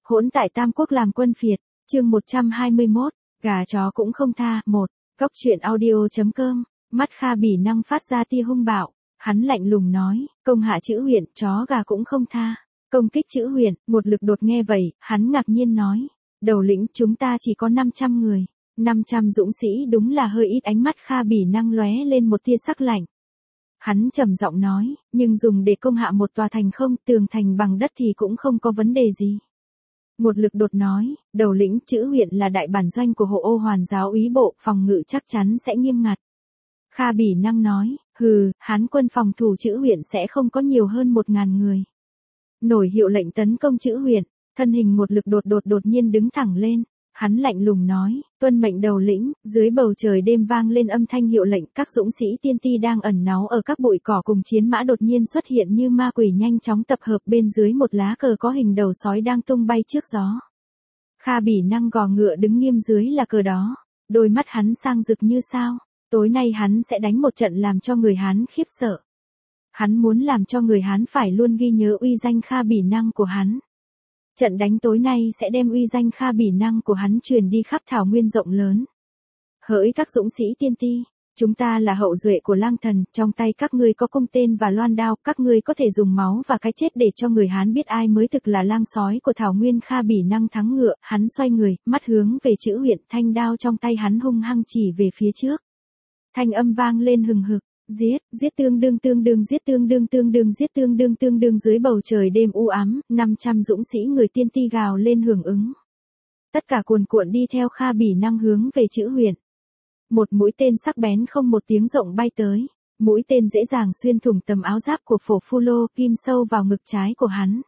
Hỗn tại Tam Quốc làm quân phiệt, chương 121, gà chó cũng không tha. 1. Cốc truyện audio.com, mắt Kha Bỉ Năng phát ra tia hung bạo, hắn lạnh lùng nói, công hạ Chữ Huyền, chó gà cũng không tha. Công kích Chữ Huyền, một lực đột nghe vậy, hắn ngạc nhiên nói, đầu lĩnh chúng ta chỉ có 500 người, 500 dũng sĩ đúng là hơi ít. Ánh mắt Kha Bỉ Năng lóe lên một tia sắc lạnh. Hắn trầm giọng nói, nhưng dùng để công hạ một tòa thành không, tường thành bằng đất thì cũng không có vấn đề gì. Một lực đột nói, đầu lĩnh Chữ Huyền là đại bản doanh của Hộ Ô Hoàn giáo úy bộ, phòng ngự chắc chắn sẽ nghiêm ngặt. Kha Bỉ Năng nói, Hán quân phòng thủ Chữ Huyền sẽ không có nhiều hơn 1000 người. Nổi hiệu lệnh tấn công Chữ Huyền, thân hình một lực đột nhiên đứng thẳng lên. Hắn lạnh lùng nói, tuân mệnh đầu lĩnh. Dưới bầu trời đêm vang lên âm thanh hiệu lệnh, các dũng sĩ tiên ti đang ẩn náu ở các bụi cỏ cùng chiến mã đột nhiên xuất hiện như ma quỷ, nhanh chóng tập hợp bên dưới một lá cờ có hình đầu sói đang tung bay trước gió. Kha Bỉ Năng gò ngựa đứng nghiêm dưới là cờ đó, đôi mắt hắn sang rực như sao. Tối nay hắn sẽ đánh một trận làm cho người Hán khiếp sợ. Hắn muốn làm cho người Hán phải luôn ghi nhớ uy danh Kha Bỉ Năng của hắn. Trận đánh tối nay sẽ đem uy danh Kha Bỉ Năng của hắn truyền đi khắp thảo nguyên rộng lớn. Hỡi các dũng sĩ tiên ti, chúng ta là hậu duệ của lang thần, trong tay các ngươi có cung tên và loan đao, các ngươi có thể dùng máu và cái chết để cho người Hán biết ai mới thực là lang sói của thảo nguyên. Kha Bỉ Năng thắng ngựa, hắn xoay người, mắt hướng về Chữ Huyền, thanh đao trong tay hắn hung hăng chỉ về phía trước. Thanh âm vang lên hừng hực, giết tương đương giết tương đương. Dưới bầu trời đêm u ám, 500 dũng sĩ người tiên ti gào lên hưởng ứng. Tất cả cuồn cuộn đi theo Kha Bỉ Năng hướng về Chữ Huyền. Một mũi tên sắc bén không một tiếng rộng bay tới, mũi tên dễ dàng xuyên thủng tấm áo giáp của Phổ Phu Lô, kim sâu vào ngực trái của hắn.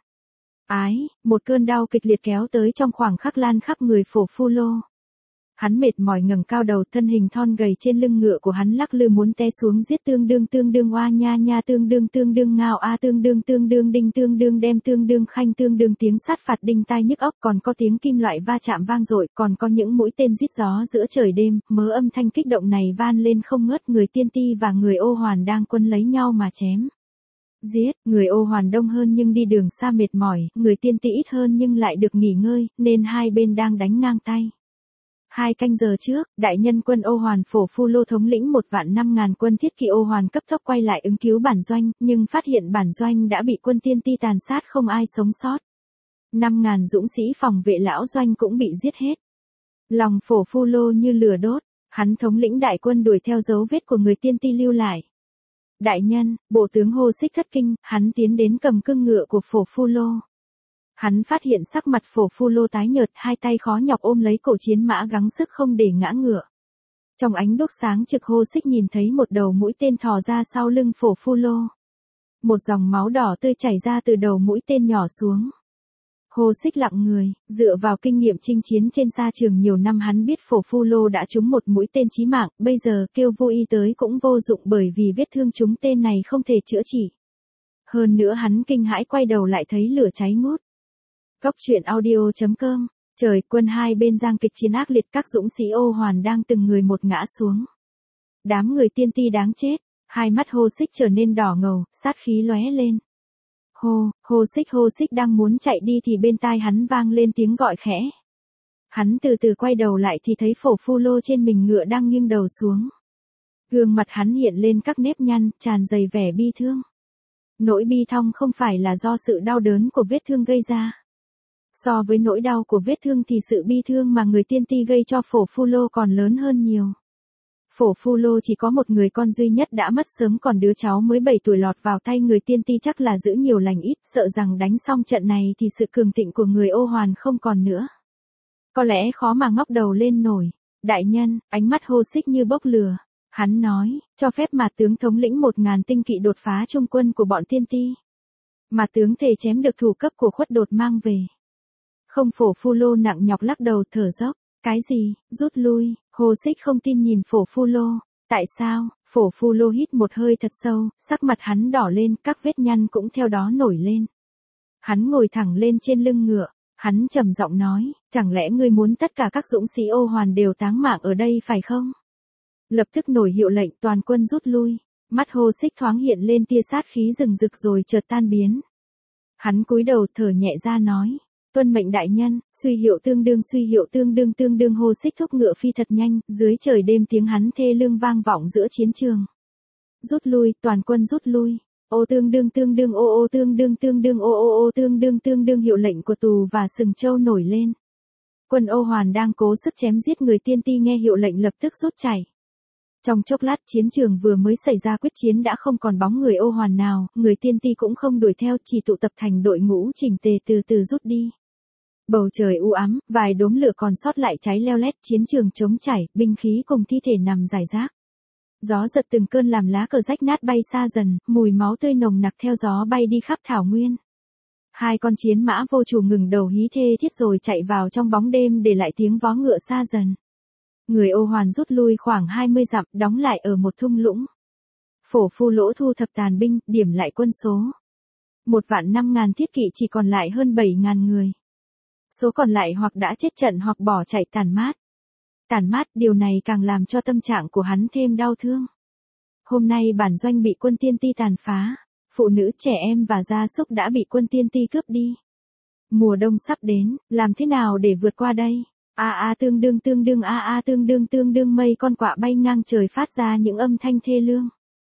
Một cơn đau kịch liệt kéo tới trong khoảng khắc lan khắp người Phổ Phu Lô. Hắn mệt mỏi ngẩng cao đầu, thân hình thon gầy trên lưng ngựa của hắn lắc lư muốn té xuống. Giết tương đương oa nha tương đương ngao a tương đương đinh tương đương đem tương đương khanh tương đương. Tiếng sát phạt đinh tai nhức óc, còn có tiếng kim loại va chạm vang dội, còn có những mũi tên rít gió giữa trời đêm. Mớ âm thanh kích động này van lên không ngớt. Người tiên ti và người Ô Hoàn đang quân lấy nhau mà chém. Người Ô Hoàn đông hơn nhưng đi đường xa mệt mỏi, người tiên ti ít hơn nhưng lại được nghỉ ngơi, nên hai bên đang đánh ngang tay. 2 canh giờ trước, đại nhân quân Ô Hoàn Phổ Phu Lô thống lĩnh 1.500.000 quân thiết kỵ Ô Hoàn cấp tốc quay lại ứng cứu bản doanh, nhưng phát hiện bản doanh đã bị quân tiên ti tàn sát, không ai sống sót. 5.000 dũng sĩ phòng vệ lão doanh cũng bị giết hết. Lòng Phổ Phu Lô như lửa đốt, hắn thống lĩnh đại quân đuổi theo dấu vết của người tiên ti lưu lại. Đại nhân, bộ tướng Hồ Xích thất kinh, hắn tiến đến cầm cương ngựa của Phổ Phu Lô. Hắn phát hiện sắc mặt Phổ Phu Lô tái nhợt, hai tay khó nhọc ôm lấy cổ chiến mã gắng sức không để ngã ngựa. Trong ánh đuốc sáng trực, Hồ Xích nhìn thấy một đầu mũi tên thò ra sau lưng Phổ Phu Lô. Một dòng máu đỏ tươi chảy ra từ đầu mũi tên nhỏ xuống. Hồ Xích lặng người, dựa vào kinh nghiệm chinh chiến trên sa trường nhiều năm, hắn biết Phổ Phu Lô đã trúng một mũi tên chí mạng, bây giờ kêu vô y tới cũng vô dụng, bởi vì vết thương trúng tên này không thể chữa trị. Hơn nữa hắn kinh hãi quay đầu lại thấy lửa cháy ngút. Cốc truyện audio.com, trời, quân hai bên giang kịch chiến ác liệt, các dũng sĩ Ô Hoàn đang từng người một ngã xuống. Đám người tiên ti đáng chết, hai mắt Hồ Xích trở nên đỏ ngầu, sát khí lóe lên. Hồ Xích đang muốn chạy đi thì bên tai hắn vang lên tiếng gọi khẽ. Hắn từ từ quay đầu lại thì thấy Phổ Phu Lô trên mình ngựa đang nghiêng đầu xuống. Gương mặt hắn hiện lên các nếp nhăn, tràn đầy vẻ bi thương. Nỗi bi thong không phải là do sự đau đớn của vết thương gây ra. So với nỗi đau của vết thương thì sự bi thương mà người tiên ti gây cho Phổ Phu Lô còn lớn hơn nhiều. Phổ Phu Lô chỉ có một người con duy nhất đã mất sớm, còn đứa cháu mới 7 tuổi lọt vào tay người tiên ti chắc là giữ nhiều lành ít, sợ rằng đánh xong trận này thì sự cường thịnh của người Ô Hoàn không còn nữa. Có lẽ khó mà ngóc đầu lên nổi. Đại nhân, ánh mắt Hồ Xích như bốc lửa. Hắn nói, cho phép Mạt tướng thống lĩnh 1000 tinh kỵ đột phá trung quân của bọn tiên ti. Mạt tướng thề chém được thủ cấp của Khuất Đột mang về. Không, Phổ Phu Lô nặng nhọc lắc đầu thở dốc. Cái gì, rút lui? Hồ Xích không tin nhìn Phổ Phu Lô. Tại sao? Phổ Phu Lô hít một hơi thật sâu, sắc mặt hắn đỏ lên, các vết nhăn cũng theo đó nổi lên. Hắn ngồi thẳng lên trên lưng ngựa, hắn trầm giọng nói, chẳng lẽ ngươi muốn tất cả các dũng sĩ Ô Hoàn đều táng mạng ở đây phải không? Lập tức nổi hiệu lệnh toàn quân rút lui. Mắt Hồ Xích thoáng hiện lên tia sát khí rừng rực rồi chợt tan biến. Hắn cúi đầu thở nhẹ ra nói, Tuân mệnh đại nhân, suy hiệu tương đương Hồ Xích thúc ngựa phi thật nhanh, dưới trời đêm tiếng hắn thê lương vang vọng giữa chiến trường. Rút lui, toàn quân rút lui. Ô tương đương ô tương đương ô tương đương hiệu lệnh của Tù và Sừng Châu nổi lên. Quân Ô Hoàn đang cố sức chém giết người tiên ti nghe hiệu lệnh lập tức rút chạy. Trong chốc lát chiến trường vừa mới xảy ra quyết chiến đã không còn bóng người Ô Hoàn nào, người tiên ti cũng không đuổi theo chỉ tụ tập thành đội ngũ chỉnh tề từ từ rút đi. Bầu trời u ám, vài đốm lửa còn sót lại cháy leo lét, chiến trường trống chảy, binh khí cùng thi thể nằm rải rác. Gió giật từng cơn làm lá cờ rách nát bay xa dần, mùi máu tươi nồng nặc theo gió bay đi khắp thảo nguyên. Hai con chiến mã vô chủ ngừng đầu hí thê thiết rồi chạy vào trong bóng đêm để lại tiếng vó ngựa xa dần. Người Ô Hoàn rút lui khoảng 20 dặm, đóng lại ở một thung lũng. Phổ Phu Lỗ thu thập tàn binh, điểm lại quân số. 1.500.000 thiết kỵ chỉ còn lại hơn 7.000 người. Số còn lại hoặc đã chết trận hoặc bỏ chạy tàn mát. Tàn mát, điều này càng làm cho tâm trạng của hắn thêm đau thương. Hôm nay bản doanh bị quân tiên ti tàn phá. Phụ nữ, trẻ em và gia súc đã bị quân tiên ti cướp đi. Mùa đông sắp đến, làm thế nào để vượt qua đây? Tương đương mây con quạ bay ngang trời phát ra những âm thanh thê lương.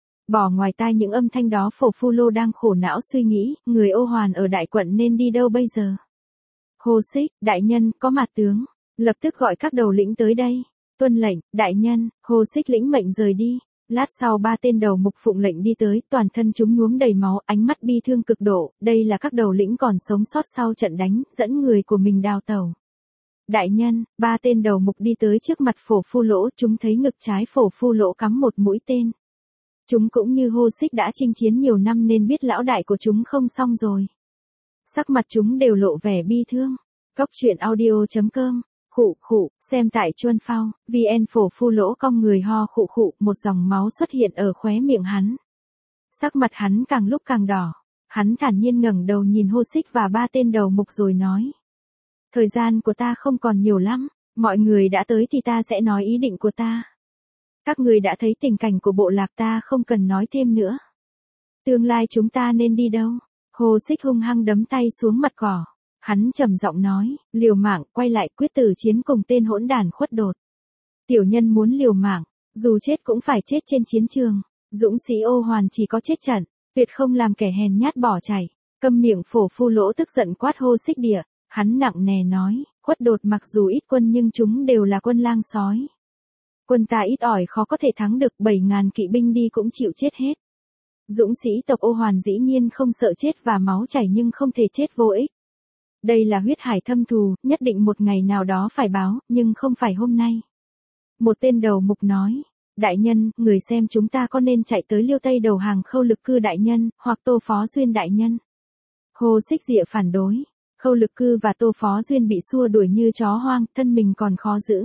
Bỏ ngoài tai những âm thanh đó, Phổ Phu Lô đang khổ não suy nghĩ, người Ô Hoàn ở đại quận nên đi đâu bây giờ? Hồ Xích, đại nhân, có mặt tướng. Lập tức gọi các đầu lĩnh tới đây. Tuân lệnh, đại nhân. Hồ Xích lĩnh mệnh rời đi. Lát sau 3 tên đầu mục phụng lệnh đi tới, toàn thân chúng nhuốm đầy máu, ánh mắt bi thương cực độ, đây là các đầu lĩnh còn sống sót sau trận đánh, dẫn người của mình đào tẩu. Đại nhân, 3 tên đầu mục đi tới trước mặt Phổ Phu Lỗ, chúng thấy ngực trái Phổ Phu Lỗ cắm một mũi tên. Chúng cũng như Hồ Xích đã chinh chiến nhiều năm nên biết lão đại của chúng không xong rồi. Sắc mặt chúng đều lộ vẻ bi thương. Cóc truyện audio.com. Khụ, xem tại Chuân Phao, VN. Phổ Phu Lỗ cong người ho khụ, một dòng máu xuất hiện ở khóe miệng hắn. Sắc mặt hắn càng lúc càng đỏ. Hắn thản nhiên ngẩng đầu nhìn Hồ Xích và 3 tên đầu mục rồi nói. Thời gian của ta không còn nhiều lắm, mọi người đã tới thì ta sẽ nói ý định của ta. Các người đã thấy tình cảnh của bộ lạc ta không cần nói thêm nữa. Tương lai chúng ta nên đi đâu? Hồ Xích hung hăng đấm tay xuống mặt cỏ. Hắn trầm giọng nói, liều mạng, quay lại quyết tử chiến cùng tên hỗn đản khuất đột. Tiểu nhân muốn liều mạng, dù chết cũng phải chết trên chiến trường. Dũng sĩ Ô Hoàn chỉ có chết trận, tuyệt không làm kẻ hèn nhát bỏ chạy. Câm miệng. Phổ Phu Lỗ tức giận quát Hồ Xích địa. Hắn nặng nề nói, khuất đột mặc dù ít quân nhưng chúng đều là quân lang sói. Quân ta ít ỏi khó có thể thắng được, 7.000 kỵ binh đi cũng chịu chết hết. Dũng sĩ tộc Ô Hoàn dĩ nhiên không sợ chết và máu chảy nhưng không thể chết vô ích. Đây là huyết hải thâm thù, nhất định một ngày nào đó phải báo, nhưng không phải hôm nay. Một tên đầu mục nói, đại nhân, người xem chúng ta có nên chạy tới Liêu Tây đầu hàng Khâu Lực Cư đại nhân, hoặc Tô Phó Duyên đại nhân. Hồ Xích Diệ phản đối, Khâu Lực Cư và Tô Phó Duyên bị xua đuổi như chó hoang, thân mình còn khó giữ.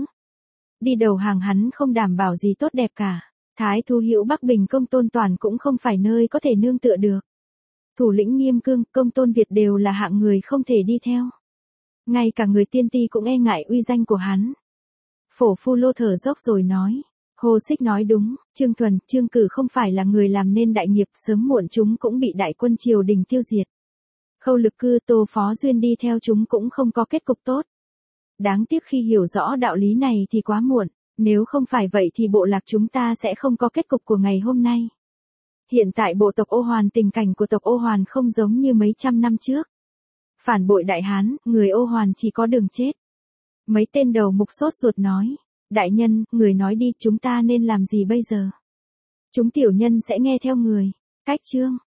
Đi đầu hàng hắn không đảm bảo gì tốt đẹp cả. Thái Thú Hữu Bắc Bình Công Tôn Toàn cũng không phải nơi có thể nương tựa được. Thủ lĩnh Nghiêm Cương, Công Tôn Việt đều là hạng người không thể đi theo. Ngay cả người tiên ti cũng e ngại uy danh của hắn. Phổ Phu Lô thở dốc rồi nói. Hồ Xích nói đúng, Trương Thuần, Trương Cử không phải là người làm nên đại nghiệp, sớm muộn chúng cũng bị đại quân triều đình tiêu diệt. Khâu Lực Cư, Tô Phó Duyên đi theo chúng cũng không có kết cục tốt. Đáng tiếc khi hiểu rõ đạo lý này thì quá muộn, nếu không phải vậy thì bộ lạc chúng ta sẽ không có kết cục của ngày hôm nay. Hiện tại bộ tộc Ô Hoàn, tình cảnh của tộc Ô Hoàn không giống như mấy trăm năm trước. Phản bội Đại Hán, người Ô Hoàn chỉ có đường chết. Mấy tên đầu mục sốt ruột nói, đại nhân, người nói đi, chúng ta nên làm gì bây giờ? Chúng tiểu nhân sẽ nghe theo người. Cách chương